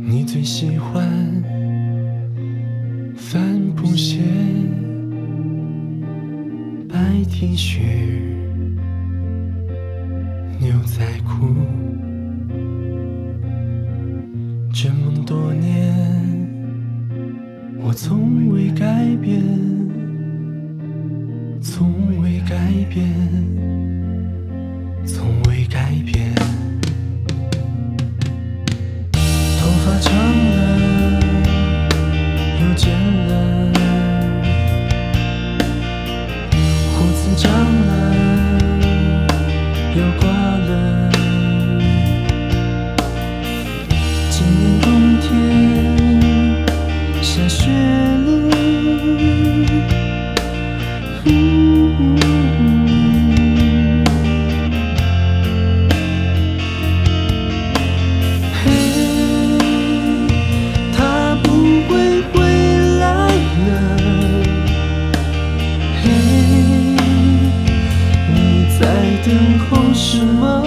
你最喜欢帆布鞋、白 T 恤、牛仔裤，这么多年，我从未改变，从未改变，从未改变。头发长了，又剪了，胡子长了，又刮了。今年冬天下雪了，等候什么？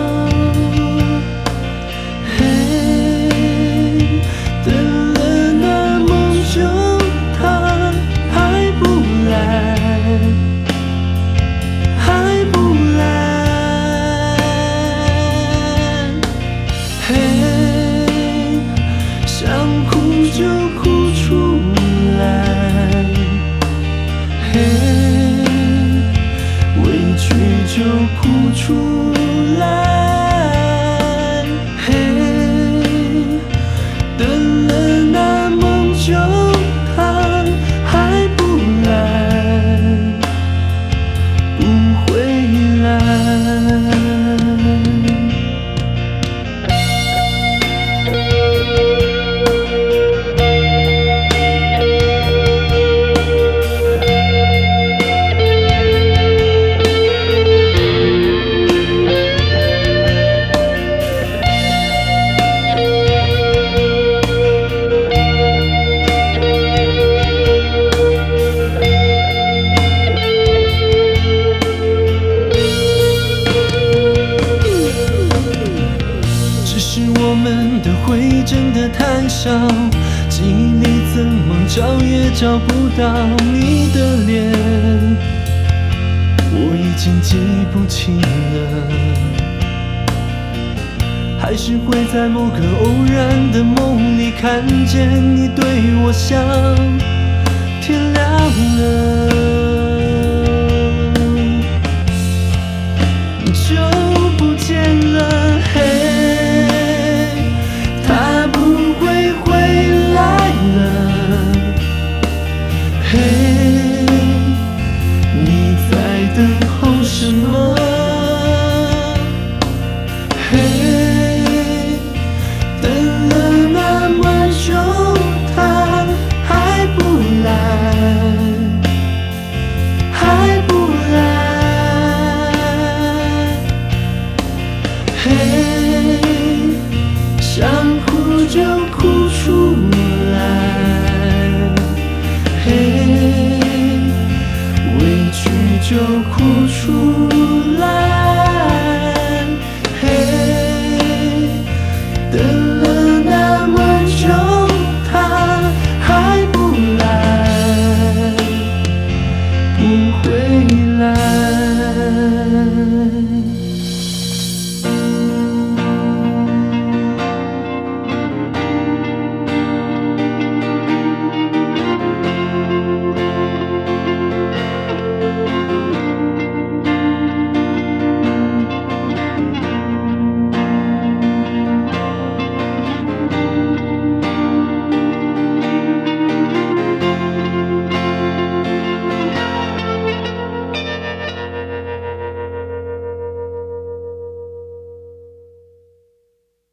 嘿，等了那么久，他还不来，还不来。嘿，想哭就哭出来。嘿。委屈就哭出来，嘿，等了那么久，他还不来，不回来。我们的会真的太少，记忆里怎么找也找不到你的脸，我已经记不清了，还是会在某个偶然的梦里看见你对我笑。天亮了。